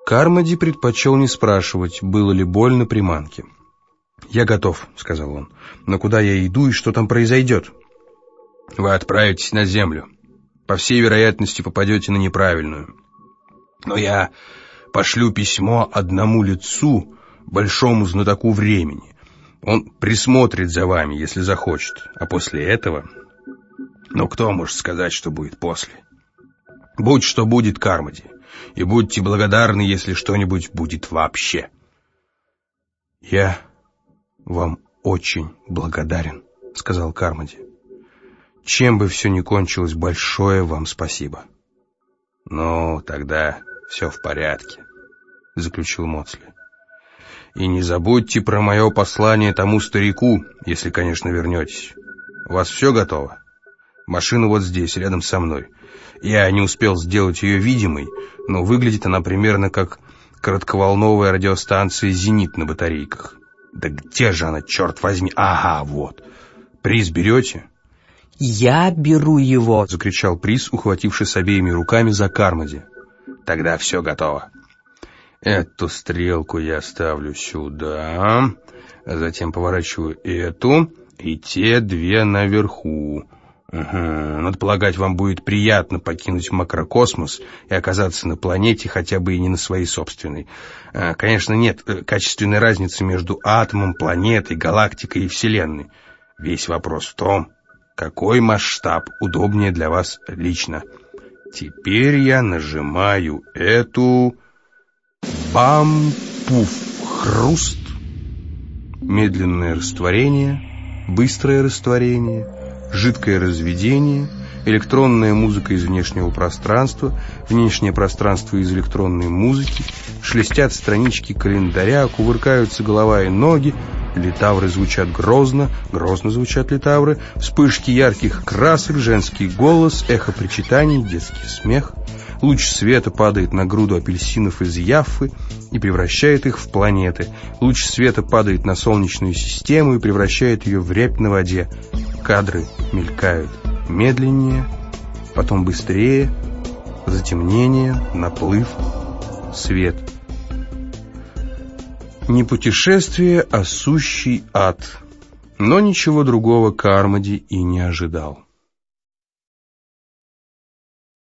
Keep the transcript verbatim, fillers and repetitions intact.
Кармоди предпочел не спрашивать, было ли больно приманке. «Я готов», — сказал он. «Но куда я иду и что там произойдет?» «Вы отправитесь на Землю. По всей вероятности попадете на неправильную. Но я пошлю письмо одному лицу, большому знатоку времени. Он присмотрит за вами, если захочет. А после этого... Ну, кто может сказать, что будет после? Будь что будет, Кармоди. И будьте благодарны, если что-нибудь будет вообще». «Я вам очень благодарен», — сказал Кармоди. «Чем бы все ни кончилось, большое вам спасибо». «Ну, тогда все в порядке», — заключил Моцли. «И не забудьте про мое послание тому старику, если, конечно, вернетесь. У вас все готово? Машина вот здесь, рядом со мной. Я не успел сделать ее видимой, но выглядит она примерно как коротковолновая радиостанция «Зенит» на батарейках. Да где же она, черт возьми? Ага, вот. Приз берете?» «Я беру его!» — закричал Приз, ухватившись обеими руками за Кармоди. «Тогда все готово. Эту стрелку я ставлю сюда, а затем поворачиваю эту и те две наверху. Угу. Надо полагать, вам будет приятно покинуть макрокосмос и оказаться на планете, хотя бы и не на своей собственной. Конечно, нет качественной разницы между атомом, планетой, галактикой и Вселенной. Весь вопрос в том, какой масштаб удобнее для вас лично. Теперь я нажимаю эту... Бам-пуф-хруст. Медленное растворение, быстрое растворение, жидкое разведение, электронная музыка из внешнего пространства, внешнее пространство из электронной музыки, шелестят странички календаря, кувыркаются голова и ноги, литавры звучат грозно, грозно звучат литавры, вспышки ярких красок, женский голос, эхо причитаний, детский смех. Луч света падает на груду апельсинов из Яффы и превращает их в планеты. Луч света падает на Солнечную систему и превращает ее в рябь на воде. Кадры мелькают медленнее, потом быстрее, затемнение, наплыв, свет. Не путешествие, а сущий ад. Но ничего другого Кармоди и не ожидал.